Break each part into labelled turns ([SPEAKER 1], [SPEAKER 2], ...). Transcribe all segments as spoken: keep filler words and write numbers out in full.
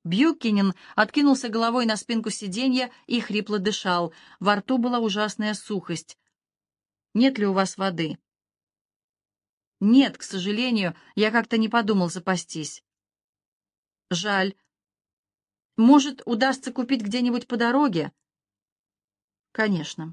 [SPEAKER 1] Бьюкинен откинулся головой на спинку сиденья и хрипло дышал. Во рту была ужасная сухость. «Нет ли у вас воды?» «Нет, к сожалению, я как-то не подумал запастись». «Жаль. Может, удастся купить где-нибудь по дороге?» «Конечно».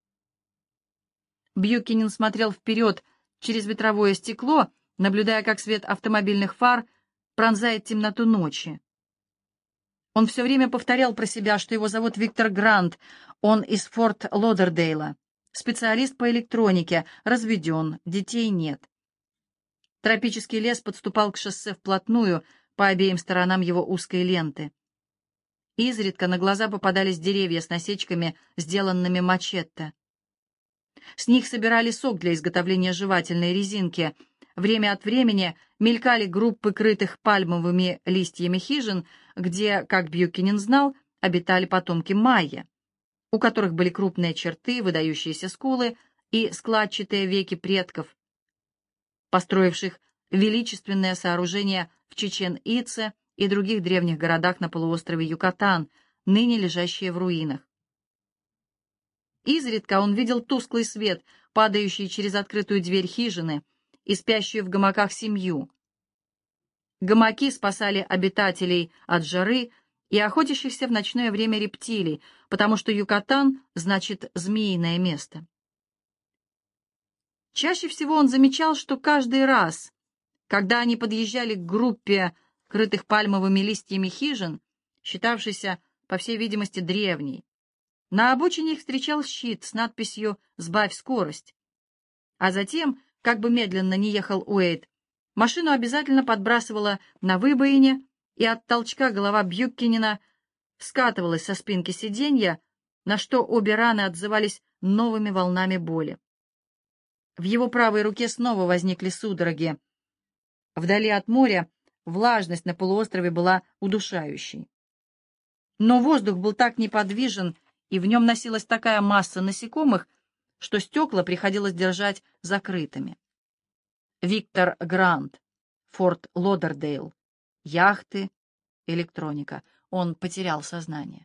[SPEAKER 1] Бьюкинен смотрел вперед через ветровое стекло, наблюдая, как свет автомобильных фар пронзает темноту ночи. Он все время повторял про себя, что его зовут Виктор Грант, он из Форт Лодердейла, специалист по электронике, разведен, детей нет. Тропический лес подступал к шоссе вплотную по обеим сторонам его узкой ленты. Изредка на глаза попадались деревья с насечками, сделанными мачете. С них собирали сок для изготовления жевательной резинки. Время от времени мелькали группы крытых пальмовыми листьями хижин, где, как Бьюкинен знал, обитали потомки майя, у которых были крупные черты, выдающиеся скулы и складчатые веки предков, построивших величественное сооружение в Чичен-Ице и других древних городах на полуострове Юкатан, ныне лежащие в руинах. Изредка он видел тусклый свет, падающий через открытую дверь хижины, и спящую в гамаках семью. Гамаки спасали обитателей от жары и охотящихся в ночное время рептилий, потому что Юкатан значит «змеиное место». Чаще всего он замечал, что каждый раз, когда они подъезжали к группе крытых пальмовыми листьями хижин, считавшейся, по всей видимости, древней, на обочине их встречал щит с надписью «Сбавь скорость». А затем, как бы медленно ни ехал Уэйд, машину обязательно подбрасывала на выбоине, и от толчка голова Бьюкинена скатывалась со спинки сиденья, на что обе раны отзывались новыми волнами боли. В его правой руке снова возникли судороги. Вдали от моря влажность на полуострове была удушающей. Но воздух был так неподвижен, и в нем носилась такая масса насекомых, что стекла приходилось держать закрытыми. Виктор Грант, Форт Лодердейл, яхты, электроника. Он потерял сознание.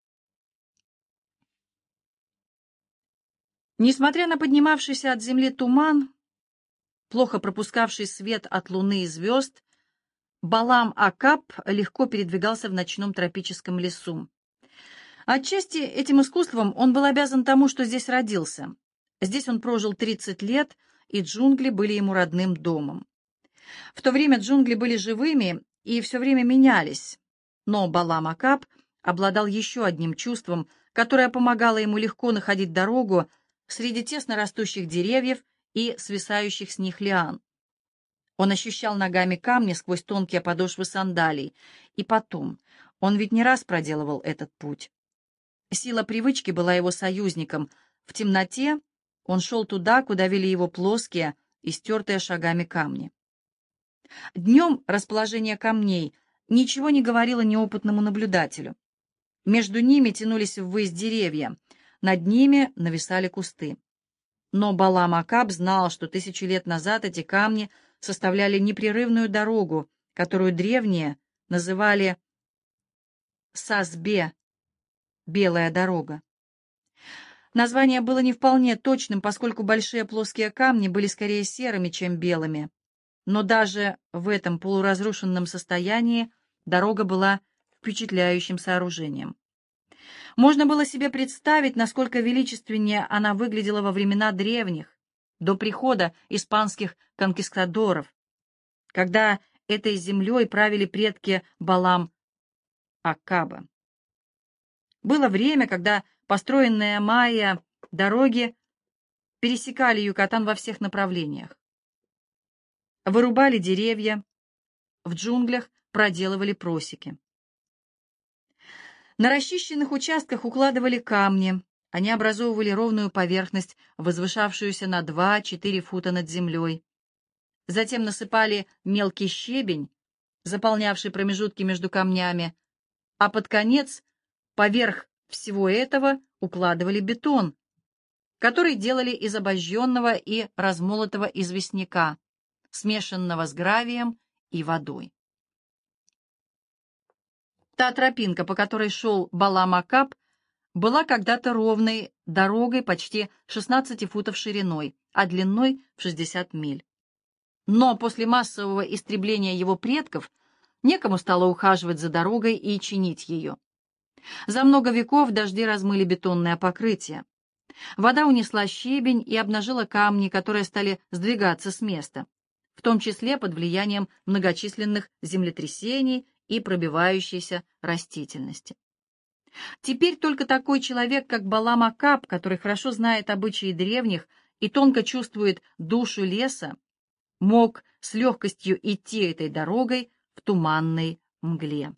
[SPEAKER 1] Несмотря на поднимавшийся от земли туман, плохо пропускавший свет от луны и звезд, Балам Акап легко передвигался в ночном тропическом лесу. Отчасти этим искусством он был обязан тому, что здесь родился. Здесь он прожил тридцать лет, и джунгли были ему родным домом. В то время джунгли были живыми и все время менялись, но Балам Акап обладал еще одним чувством, которое помогало ему легко находить дорогу среди тесно растущих деревьев и свисающих с них лиан. Он ощущал ногами камни сквозь тонкие подошвы сандалий, и потом, он ведь не раз проделывал этот путь. Сила привычки была его союзником. В темноте он шел туда, куда вели его плоские и стертые шагами камни. Днем расположение камней ничего не говорило неопытному наблюдателю. Между ними тянулись ввысь деревья, над ними нависали кусты. Но Балам Акап знал, что тысячу лет назад эти камни составляли непрерывную дорогу, которую древние называли Сасбе, белая дорога. Название было не вполне точным, поскольку большие плоские камни были скорее серыми, чем белыми. Но даже в этом полуразрушенном состоянии дорога была впечатляющим сооружением. Можно было себе представить, насколько величественнее она выглядела во времена древних, до прихода испанских конкистадоров, когда этой землей правили предки Балам Акаба. Было время, когда построенные майя дороги пересекали Юкатан во всех направлениях. Вырубали деревья, в джунглях проделывали просеки. На расчищенных участках укладывали камни, они образовывали ровную поверхность, возвышавшуюся на два-четыре фута над землей. Затем насыпали мелкий щебень, заполнявший промежутки между камнями, а под конец, поверх всего этого, укладывали бетон, который делали из обожженного и размолотого известняка, смешанного с гравием и водой. Та тропинка, по которой шел Балам-Акап, была когда-то ровной дорогой почти шестнадцати футов шириной, а длиной в шестьдесят миль. Но после массового истребления его предков некому стало ухаживать за дорогой и чинить ее. За много веков дожди размыли бетонное покрытие. Вода унесла щебень и обнажила камни, которые стали сдвигаться с места, в том числе под влиянием многочисленных землетрясений и пробивающейся растительности. Теперь только такой человек, как Балам-Акап, который хорошо знает обычаи древних и тонко чувствует душу леса, мог с легкостью идти этой дорогой в туманной мгле.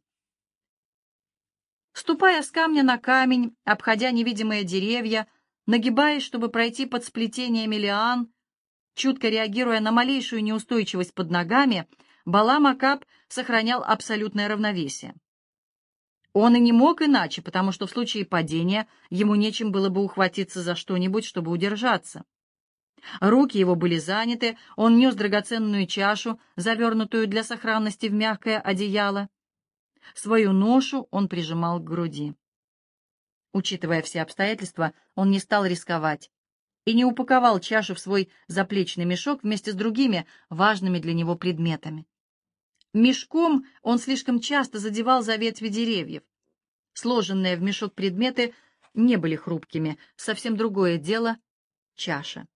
[SPEAKER 1] Ступая с камня на камень, обходя невидимые деревья, нагибаясь, чтобы пройти под сплетениями лиан, чутко реагируя на малейшую неустойчивость под ногами, Балам-Акап сохранял абсолютное равновесие. Он и не мог иначе, потому что в случае падения ему нечем было бы ухватиться за что-нибудь, чтобы удержаться. Руки его были заняты, он нес драгоценную чашу, завернутую для сохранности в мягкое одеяло. Свою ношу он прижимал к груди. Учитывая все обстоятельства, он не стал рисковать и не упаковал чашу в свой заплечный мешок вместе с другими важными для него предметами. Мешком он слишком часто задевал за ветви деревьев. Сложенные в мешок предметы не были хрупкими, совсем другое дело — чаша.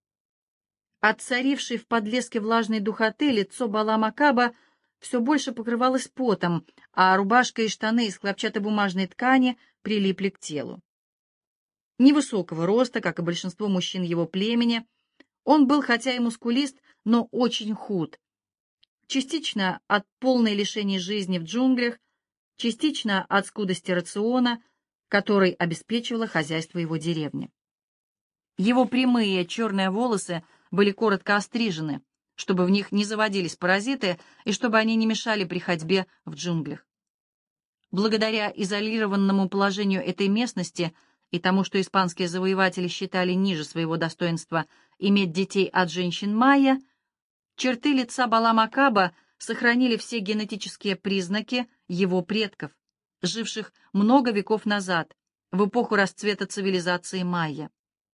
[SPEAKER 1] От царившей в подлеске влажной духоты лицо Балам-Акаба все больше покрывалось потом, а рубашка и штаны из хлопчатобумажной ткани прилипли к телу. Невысокого роста, как и большинство мужчин его племени, он был хотя и мускулист, но очень худ. Частично от полной лишения жизни в джунглях, частично от скудости рациона, который обеспечивало хозяйство его деревни. Его прямые черные волосы были коротко острижены, чтобы в них не заводились паразиты и чтобы они не мешали при ходьбе в джунглях. Благодаря изолированному положению этой местности и тому, что испанские завоеватели считали ниже своего достоинства иметь детей от женщин майя, черты лица Балам-Акаба сохранили все генетические признаки его предков, живших много веков назад, в эпоху расцвета цивилизации майя.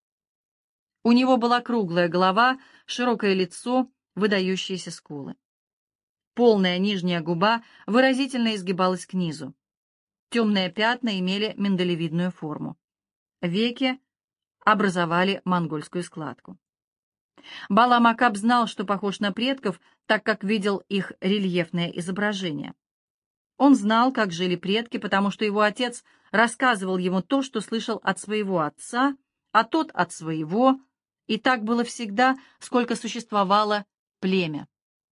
[SPEAKER 1] У него была круглая голова, широкое лицо, выдающиеся скулы. Полная нижняя губа выразительно изгибалась к низу. Темные пятна имели миндалевидную форму. Веки образовали монгольскую складку. Балам-Акап знал, что похож на предков, так как видел их рельефное изображение. Он знал, как жили предки, потому что его отец рассказывал ему то, что слышал от своего отца, а тот от своего, и так было всегда, сколько существовало племя.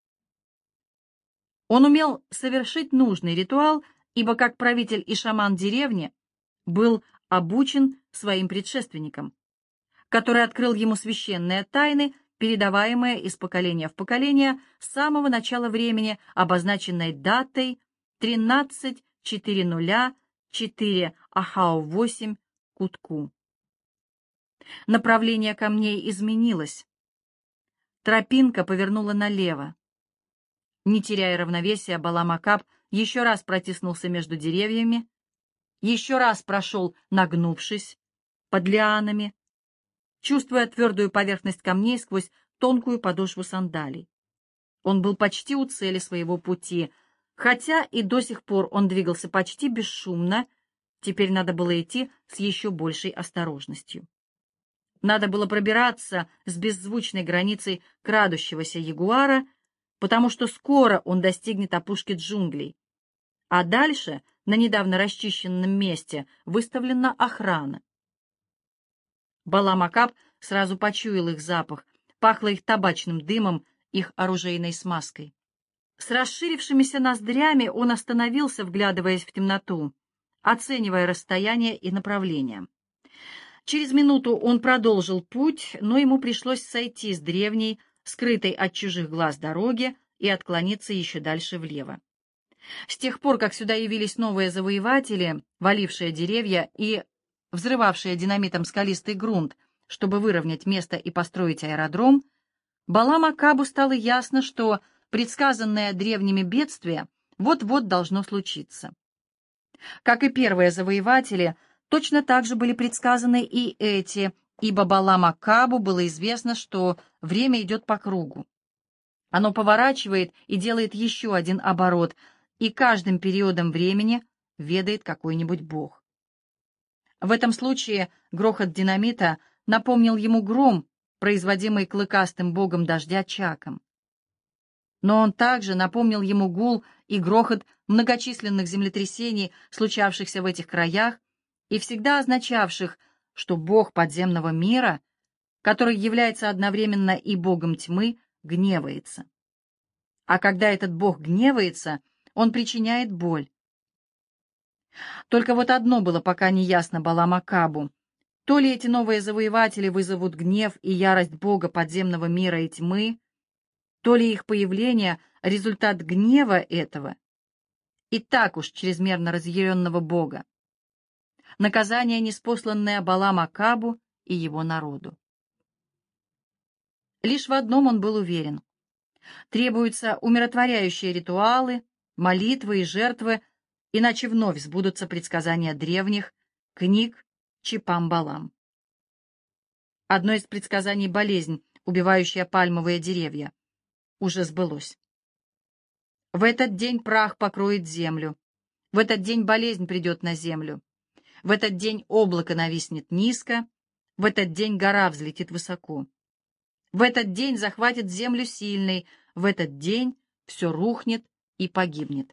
[SPEAKER 1] Он умел совершить нужный ритуал, ибо как правитель и шаман деревни был обучен своим предшественникам, который открыл ему священные тайны, передаваемые из поколения в поколение с самого начала времени, обозначенной датой тринадцать четыре четыре Ахау восемь Кутку. Направление камней изменилось. Тропинка повернула налево. Не теряя равновесия, Балам-Акап еще раз протиснулся между деревьями, еще раз прошел, нагнувшись, под лианами, чувствуя твердую поверхность камней сквозь тонкую подошву сандалий. Он был почти у цели своего пути, хотя и до сих пор он двигался почти бесшумно, теперь надо было идти с еще большей осторожностью. Надо было пробираться с беззвучной границей крадущегося ягуара, потому что скоро он достигнет опушки джунглей, а дальше, на недавно расчищенном месте, выставлена охрана. Балам-Акап сразу почуял их запах, пахло их табачным дымом, их оружейной смазкой. С расширившимися ноздрями он остановился, вглядываясь в темноту, оценивая расстояние и направление. Через минуту он продолжил путь, но ему пришлось сойти с древней, скрытой от чужих глаз дороги и отклониться еще дальше влево. С тех пор, как сюда явились новые завоеватели, валившие деревья и взрывавшие динамитом скалистый грунт, чтобы выровнять место и построить аэродром, Балам-Акабу стало ясно, что предсказанное древними бедствие вот-вот должно случиться. Как и первые завоеватели, точно так же были предсказаны и эти, ибо Балам-Акабу было известно, что время идет по кругу. Оно поворачивает и делает еще один оборот, и каждым периодом времени ведает какой-нибудь бог. В этом случае грохот динамита напомнил ему гром, производимый клыкастым богом дождя Чаком. Но он также напомнил ему гул и грохот многочисленных землетрясений, случавшихся в этих краях, и всегда означавших, что бог подземного мира, который является одновременно и богом тьмы, гневается. А когда этот бог гневается, он причиняет боль. Только вот одно было пока не ясно Балам-Акабу. То ли эти новые завоеватели вызовут гнев и ярость бога подземного мира и тьмы, то ли их появление — результат гнева этого, и так уж чрезмерно разъяренного бога. Наказание, ниспосланное Балам-Акабу и его народу. Лишь в одном он был уверен. Требуются умиротворяющие ритуалы, молитвы и жертвы, иначе вновь сбудутся предсказания древних книг Чипам-Балам. Одно из предсказаний — болезнь, убивающая пальмовые деревья, уже сбылось. В этот день прах покроет землю, в этот день болезнь придет на землю, в этот день облако нависнет низко, в этот день гора взлетит высоко, в этот день захватит землю сильный, в этот день все рухнет и погибнет.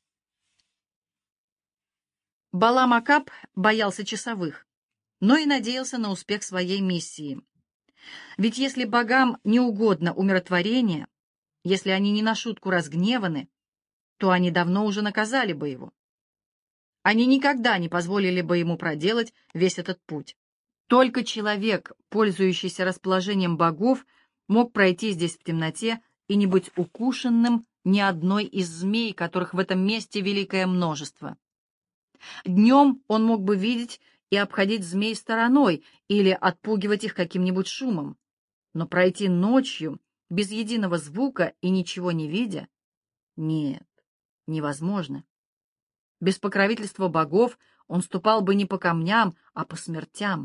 [SPEAKER 1] Балам-Акаб боялся часовых, но и надеялся на успех своей миссии. Ведь если богам не угодно умиротворение, если они не на шутку разгневаны, то они давно уже наказали бы его. Они никогда не позволили бы ему проделать весь этот путь. Только человек, пользующийся расположением богов, мог пройти здесь в темноте и не быть укушенным ни одной из змей, которых в этом месте великое множество. Днем он мог бы видеть и обходить змей стороной или отпугивать их каким-нибудь шумом, но пройти ночью без единого звука и ничего не видя — нет, невозможно. Без покровительства богов он ступал бы не по камням, а по смертям.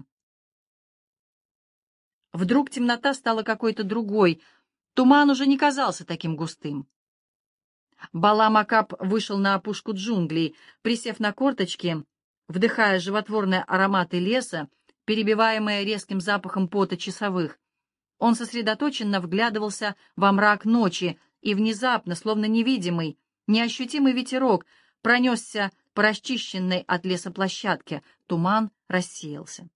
[SPEAKER 1] Вдруг темнота стала какой-то другой, туман уже не казался таким густым. Балам-Акаб вышел на опушку джунглей, присев на корточки, вдыхая животворные ароматы леса, перебиваемые резким запахом пота часовых. Он сосредоточенно вглядывался во мрак ночи, и внезапно, словно невидимый, неощутимый ветерок пронесся по расчищенной от леса площадке, туман рассеялся.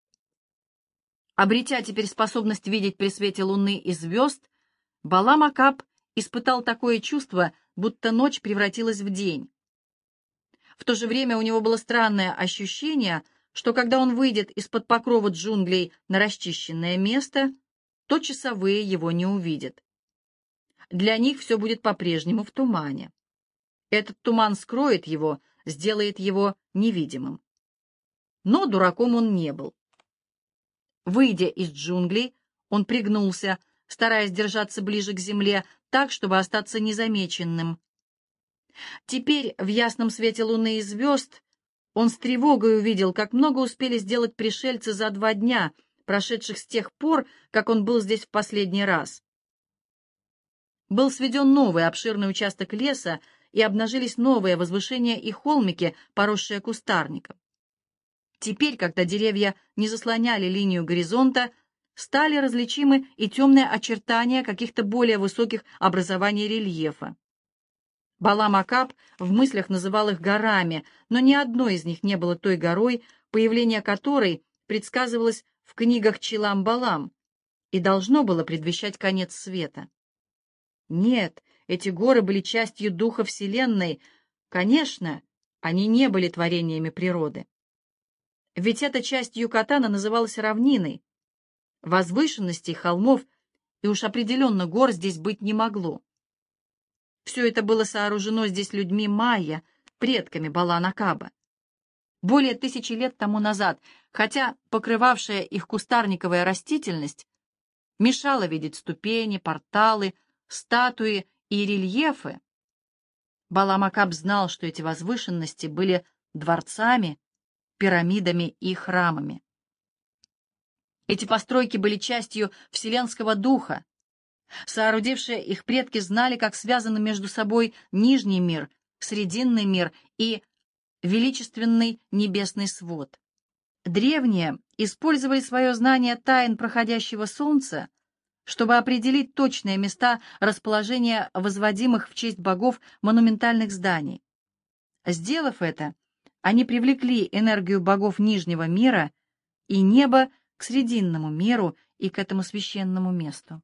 [SPEAKER 1] Обретя теперь способность видеть при свете луны и звезд, Балам-Акаб испытал такое чувство, будто ночь превратилась в день. В то же время у него было странное ощущение, что когда он выйдет из-под покрова джунглей на расчищенное место, то часовые его не увидят. Для них все будет по-прежнему в тумане. Этот туман скроет его, сделает его невидимым. Но дураком он не был. Выйдя из джунглей, он пригнулся, стараясь держаться ближе к земле, так, чтобы остаться незамеченным. Теперь, в ясном свете луны и звезд, он с тревогой увидел, как много успели сделать пришельцы за два дня, прошедших с тех пор, как он был здесь в последний раз. Был сведен новый обширный участок леса, и обнажились новые возвышения и холмики, поросшие кустарником. Теперь, когда деревья не заслоняли линию горизонта, стали различимы и темные очертания каких-то более высоких образований рельефа. Балам-Акаб в мыслях называл их горами, но ни одной из них не было той горой, появление которой предсказывалось в книгах Чилам-Балам и должно было предвещать конец света. Нет, эти горы были частью духа Вселенной. Конечно, они не были творениями природы. Ведь эта часть Юкатана называлась равниной. Возвышенностей, холмов и уж определенно гор здесь быть не могло. Все это было сооружено здесь людьми майя, предками Балам-Акаба. Более тысячи лет тому назад, хотя покрывавшая их кустарниковая растительность мешала видеть ступени, порталы, статуи и рельефы, Балам-Акаб знал, что эти возвышенности были дворцами, пирамидами и храмами. Эти постройки были частью вселенского духа. Соорудившие их предки знали, как связаны между собой Нижний мир, Срединный мир и величественный небесный свод. Древние использовали свое знание тайн проходящего солнца, чтобы определить точные места расположения возводимых в честь богов монументальных зданий. Сделав это, они привлекли энергию богов Нижнего мира и неба к Срединному миру и к этому священному месту.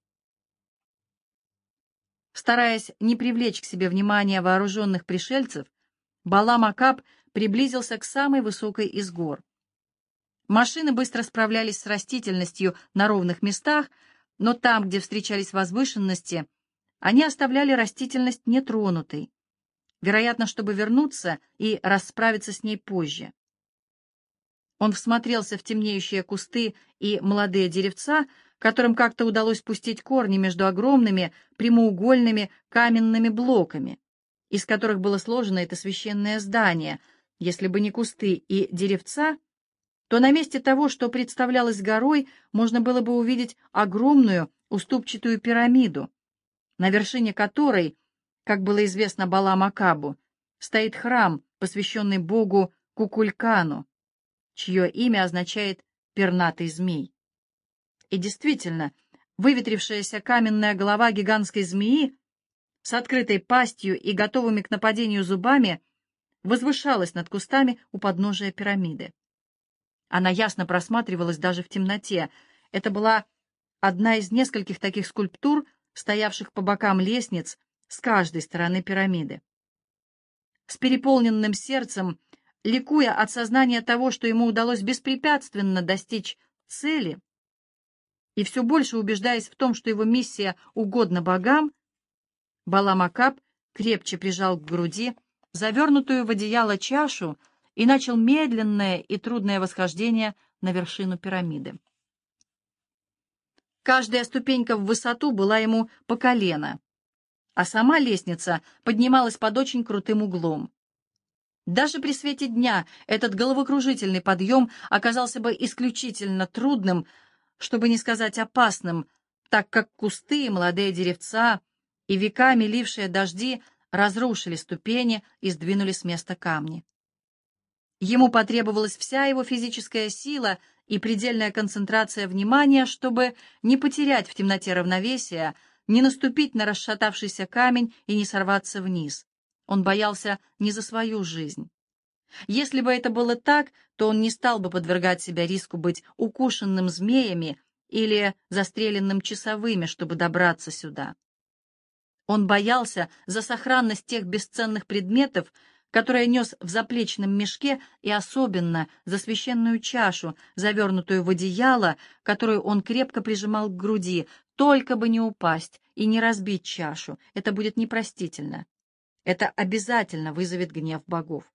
[SPEAKER 1] Стараясь не привлечь к себе внимания вооруженных пришельцев, Балам Акап приблизился к самой высокой из гор. Машины быстро справлялись с растительностью на ровных местах, но там, где встречались возвышенности, они оставляли растительность нетронутой, вероятно, чтобы вернуться и расправиться с ней позже. Он всмотрелся в темнеющие кусты и молодые деревца, которым как-то удалось пустить корни между огромными прямоугольными каменными блоками, из которых было сложено это священное здание. Если бы не кусты и деревца, то на месте того, что представлялось горой, можно было бы увидеть огромную уступчатую пирамиду, на вершине которой, как было известно Балам Акабу, стоит храм, посвященный богу Кукулькану, чье имя означает «пернатый змей». И действительно, выветрившаяся каменная голова гигантской змеи с открытой пастью и готовыми к нападению зубами возвышалась над кустами у подножия пирамиды. Она ясно просматривалась даже в темноте. Это была одна из нескольких таких скульптур, стоявших по бокам лестниц с каждой стороны пирамиды. С переполненным сердцем, ликуя от сознания того, что ему удалось беспрепятственно достичь цели, и все больше убеждаясь в том, что его миссия угодна богам, Балам Акап крепче прижал к груди завернутую в одеяло чашу и начал медленное и трудное восхождение на вершину пирамиды. Каждая ступенька в высоту была ему по колено, а сама лестница поднималась под очень крутым углом. Даже при свете дня этот головокружительный подъем оказался бы исключительно трудным, чтобы не сказать опасным, так как кусты, молодые деревца и веками лившие дожди разрушили ступени и сдвинули с места камни. Ему потребовалась вся его физическая сила и предельная концентрация внимания, чтобы не потерять в темноте равновесия, не наступить на расшатавшийся камень и не сорваться вниз. Он боялся не за свою жизнь. Если бы это было так, то он не стал бы подвергать себя риску быть укушенным змеями или застреленным часовыми, чтобы добраться сюда. Он боялся за сохранность тех бесценных предметов, которые нес в заплечном мешке, и особенно за священную чашу, завернутую в одеяло, которую он крепко прижимал к груди, только бы не упасть и не разбить чашу. Это будет непростительно. Это обязательно вызовет гнев богов.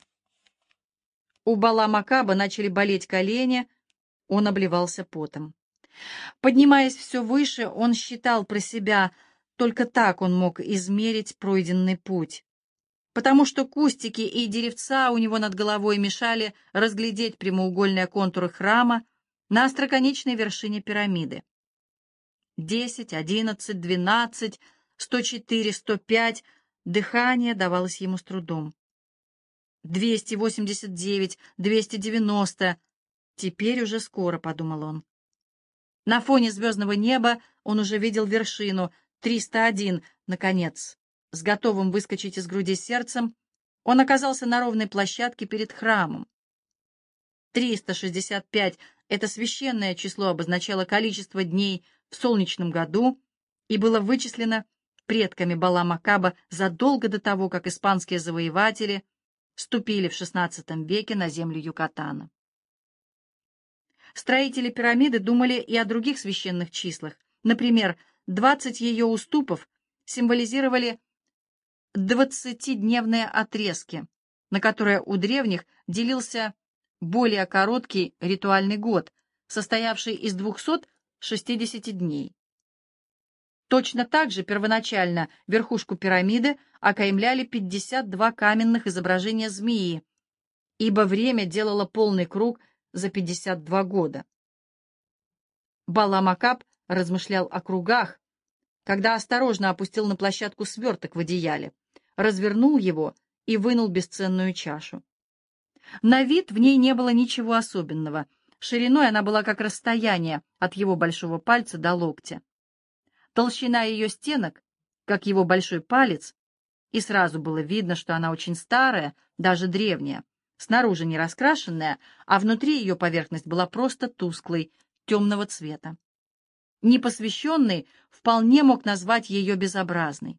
[SPEAKER 1] У Балам Акаба начали болеть колени, он обливался потом. Поднимаясь все выше, он считал про себя, только так он мог измерить пройденный путь, потому что кустики и деревца у него над головой мешали разглядеть прямоугольные контуры храма на остроконечной вершине пирамиды. Десять, одиннадцать, двенадцать, сто четыре, сто пять. Дыхание давалось ему с трудом. Двести восемьдесят девять, двести девяносто. Теперь уже скоро, подумал он. На фоне звездного неба он уже видел вершину триста один. Наконец, с готовым выскочить из груди сердцем, он оказался на ровной площадке перед храмом. триста шестьдесят пять — это священное число обозначало количество дней в солнечном году и было вычислено предками Балам Акаба задолго до того, как испанские завоеватели ступили в шестнадцатом веке на землю Юкатана. Строители пирамиды думали и о других священных числах. Например, двадцать ее уступов символизировали двадцатидневные отрезки, на которые у древних делился более короткий ритуальный год, состоявший из двухсот шестидесяти дней. Точно так же первоначально верхушку пирамиды окаймляли пятьдесят два каменных изображения змеи, ибо время делало полный круг за пятьдесят два года. Балам Акап размышлял о кругах, когда осторожно опустил на площадку сверток в одеяле, развернул его и вынул бесценную чашу. На вид в ней не было ничего особенного. Шириной она была как расстояние от его большого пальца до локтя. Толщина ее стенок, как его большой палец, и сразу было видно, что она очень старая, даже древняя, снаружи не раскрашенная, а внутри ее поверхность была просто тусклой, темного цвета. Непосвященный вполне мог назвать ее безобразной.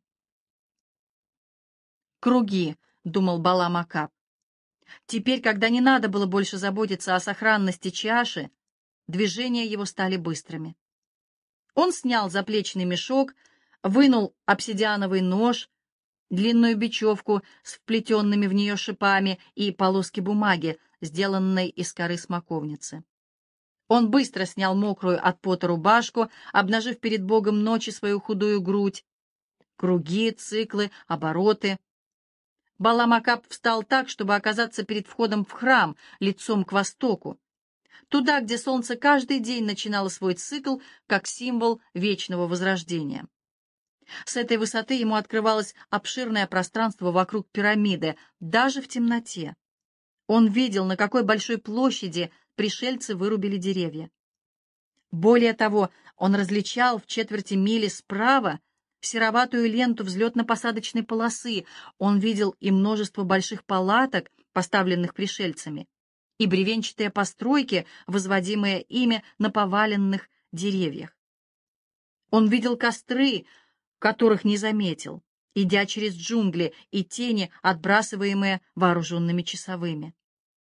[SPEAKER 1] «Круги», — думал Балам Акап. Теперь, когда не надо было больше заботиться о сохранности чаши, движения его стали быстрыми. Он снял заплечный мешок, вынул обсидиановый нож, длинную бечевку с вплетенными в нее шипами и полоски бумаги, сделанной из коры смоковницы. Он быстро снял мокрую от пота рубашку, обнажив перед Богом ночи свою худую грудь. Круги, циклы, обороты. Балам Акап встал так, чтобы оказаться перед входом в храм, лицом к востоку, туда, где солнце каждый день начинало свой цикл, как символ вечного возрождения. С этой высоты ему открывалось обширное пространство вокруг пирамиды, даже в темноте. Он видел, на какой большой площади пришельцы вырубили деревья. Более того, он различал в четверти мили справа сероватую ленту взлетно-посадочной полосы. Он видел и множество больших палаток, поставленных пришельцами, и бревенчатые постройки, возводимые ими на поваленных деревьях. Он видел костры, которых не заметил, идя через джунгли, и тени, отбрасываемые вооруженными часовыми.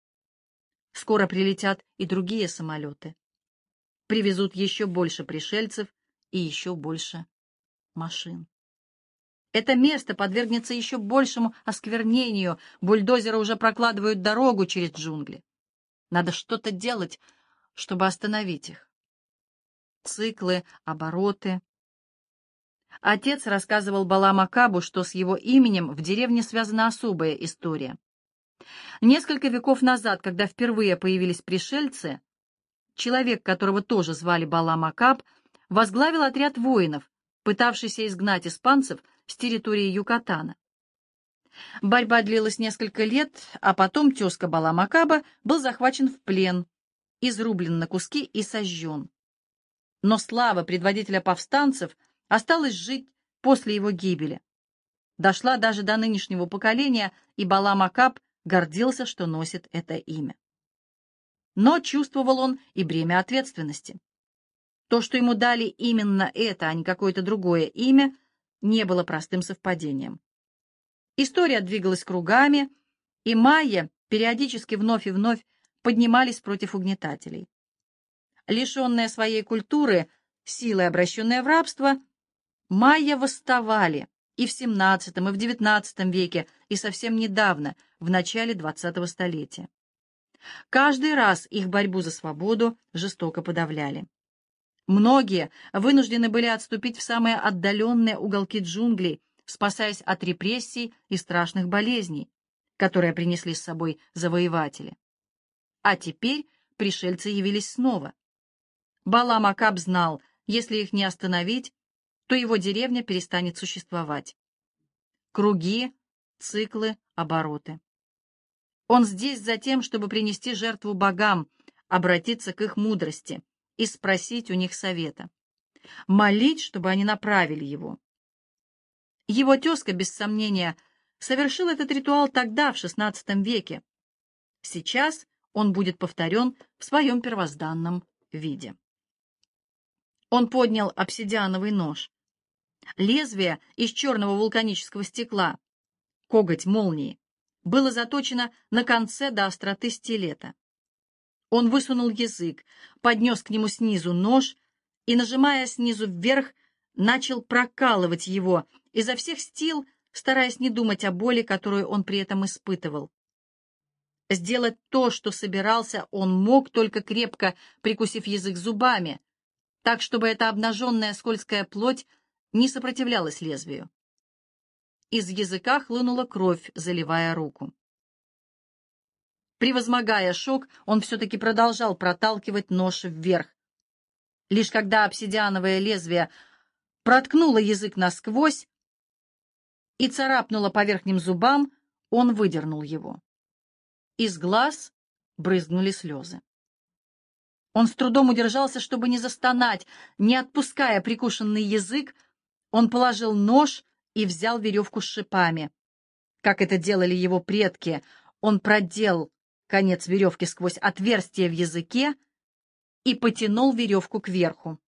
[SPEAKER 1] Скоро прилетят и другие самолеты. Привезут еще больше пришельцев и еще больше машин. Это место подвергнется еще большему осквернению. Бульдозеры уже прокладывают дорогу через джунгли. Надо что-то делать, чтобы остановить их. Циклы, обороты. Отец рассказывал Балам Акабу, что с его именем в деревне связана особая история. Несколько веков назад, когда впервые появились пришельцы, человек, которого тоже звали Балам Акаб, возглавил отряд воинов, пытавшийся изгнать испанцев с территории Юкатана. Борьба длилась несколько лет, а потом тезка Балам Акаба был захвачен в плен, изрублен на куски и сожжен. Но слава предводителя повстанцев осталась жить после его гибели. Дошла даже до нынешнего поколения, и Балам Акаб гордился, что носит это имя. Но чувствовал он и бремя ответственности. То, что ему дали именно это, а не какое-то другое имя, не было простым совпадением. История двигалась кругами, и майя периодически вновь и вновь поднимались против угнетателей. Лишенные своей культуры, силой обращенные в рабство, майя восставали и в семнадцатом, и в девятнадцатом веке, и совсем недавно, в начале двадцатого столетия. Каждый раз их борьбу за свободу жестоко подавляли. Многие вынуждены были отступить в самые отдаленные уголки джунглей, спасаясь от репрессий и страшных болезней, которые принесли с собой завоеватели. А теперь пришельцы явились снова. Балам Акаб знал, если их не остановить, то его деревня перестанет существовать. Круги, циклы, обороты. Он здесь за тем, чтобы принести жертву богам, обратиться к их мудрости и спросить у них совета. Молить, чтобы они направили его. Его тезка, без сомнения, совершил этот ритуал тогда, в шестнадцатом веке. Сейчас он будет повторен в своем первозданном виде. Он поднял обсидиановый нож. Лезвие из черного вулканического стекла, коготь молнии, было заточено на конце до остроты стилета. Он высунул язык, поднес к нему снизу нож и, нажимая снизу вверх, начал прокалывать его, изо всех сил стараясь не думать о боли, которую он при этом испытывал. Сделать то, что собирался, он мог, только крепко прикусив язык зубами, так, чтобы эта обнаженная скользкая плоть не сопротивлялась лезвию. Из языка хлынула кровь, заливая руку. Превозмогая шок, он все-таки продолжал проталкивать нож вверх. Лишь когда обсидиановое лезвие проткнуло язык насквозь и царапнуло по верхним зубам, он выдернул его. Из глаз брызнули слезы. Он с трудом удержался, чтобы не застонать. Не отпуская прикушенный язык, он положил нож и взял веревку с шипами. Как это делали его предки, он продел конец веревки сквозь отверстие в языке и потянул веревку кверху.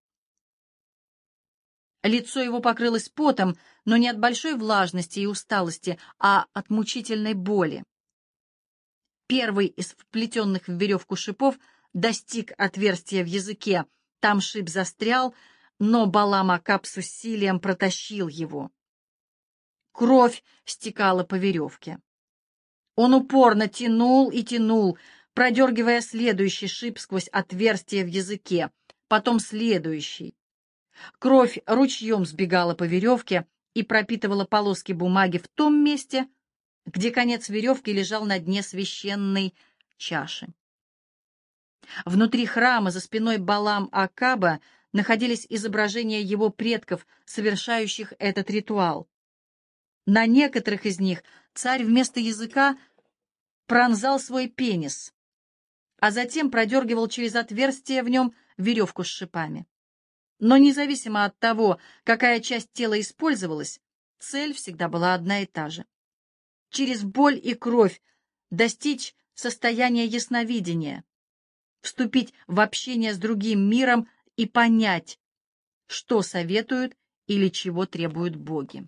[SPEAKER 1] Лицо его покрылось потом, но не от большой влажности и усталости, а от мучительной боли. Первый из вплетенных в веревку шипов достиг отверстия в языке. Там шип застрял, но Балам Акап с усилием протащил его. Кровь стекала по веревке. Он упорно тянул и тянул, продергивая следующий шип сквозь отверстие в языке, потом следующий. Кровь ручьем сбегала по веревке и пропитывала полоски бумаги в том месте, где конец веревки лежал на дне священной чаши. Внутри храма, за спиной Балам Акаба, находились изображения его предков, совершающих этот ритуал. На некоторых из них царь вместо языка пронзал свой пенис, а затем продергивал через отверстие в нем веревку с шипами. Но независимо от того, какая часть тела использовалась, цель всегда была одна и та же. Через боль и кровь достичь состояния ясновидения, вступить в общение с другим миром и понять, что советуют или чего требуют боги.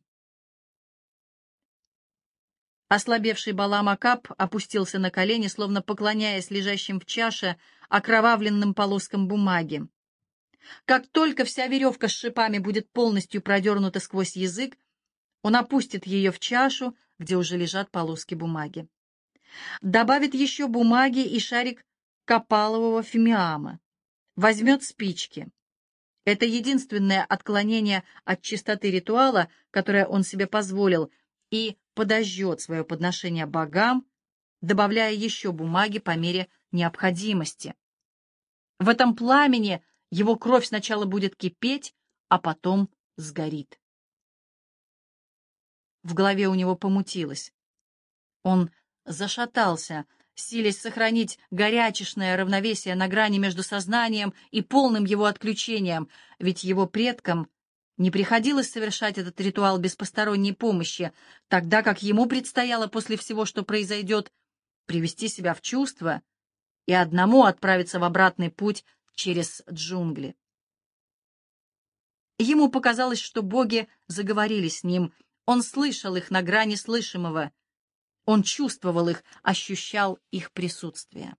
[SPEAKER 1] Ослабевший Балам Акап опустился на колени, словно поклоняясь лежащим в чаше окровавленным полоскам бумаги. Как только вся веревка с шипами будет полностью продернута сквозь язык, он опустит ее в чашу, где уже лежат полоски бумаги. Добавит еще бумаги и шарик копалового фимиама. Возьмет спички. Это единственное отклонение от чистоты ритуала, которое он себе позволил, и подожжет свое подношение богам, добавляя еще бумаги по мере необходимости. В этом пламени его кровь сначала будет кипеть, а потом сгорит. В голове у него помутилось. Он зашатался, силясь сохранить горячечное равновесие на грани между сознанием и полным его отключением, ведь его предкам не приходилось совершать этот ритуал без посторонней помощи, тогда как ему предстояло после всего, что произойдет, привести себя в чувство и одному отправиться в обратный путь через джунгли. Ему показалось, что боги заговорили с ним, он слышал их на грани слышимого, он чувствовал их, ощущал их присутствие.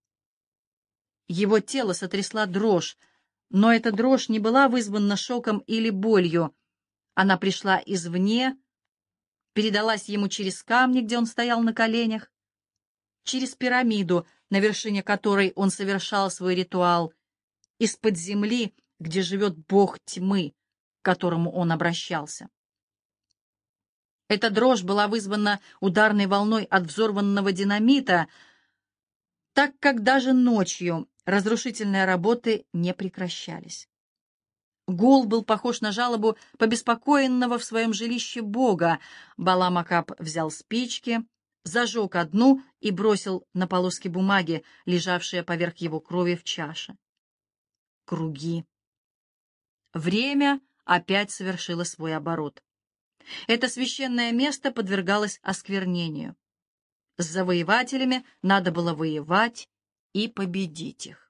[SPEAKER 1] Его тело сотрясла дрожь, но эта дрожь не была вызвана шоком или болью. Она пришла извне, передалась ему через камни, где он стоял на коленях, через пирамиду, на вершине которой он совершал свой ритуал, из-под земли, где живет бог тьмы, к которому он обращался. Эта дрожь была вызвана ударной волной от взорванного динамита, так как даже ночью разрушительные работы не прекращались. Гул был похож на жалобу побеспокоенного в своем жилище бога. Балам Акап взял спички, зажег одну и бросил на полоски бумаги, лежавшие поверх его крови в чаше. Круги. Время опять совершило свой оборот. Это священное место подвергалось осквернению. С завоевателями надо было воевать и победить их.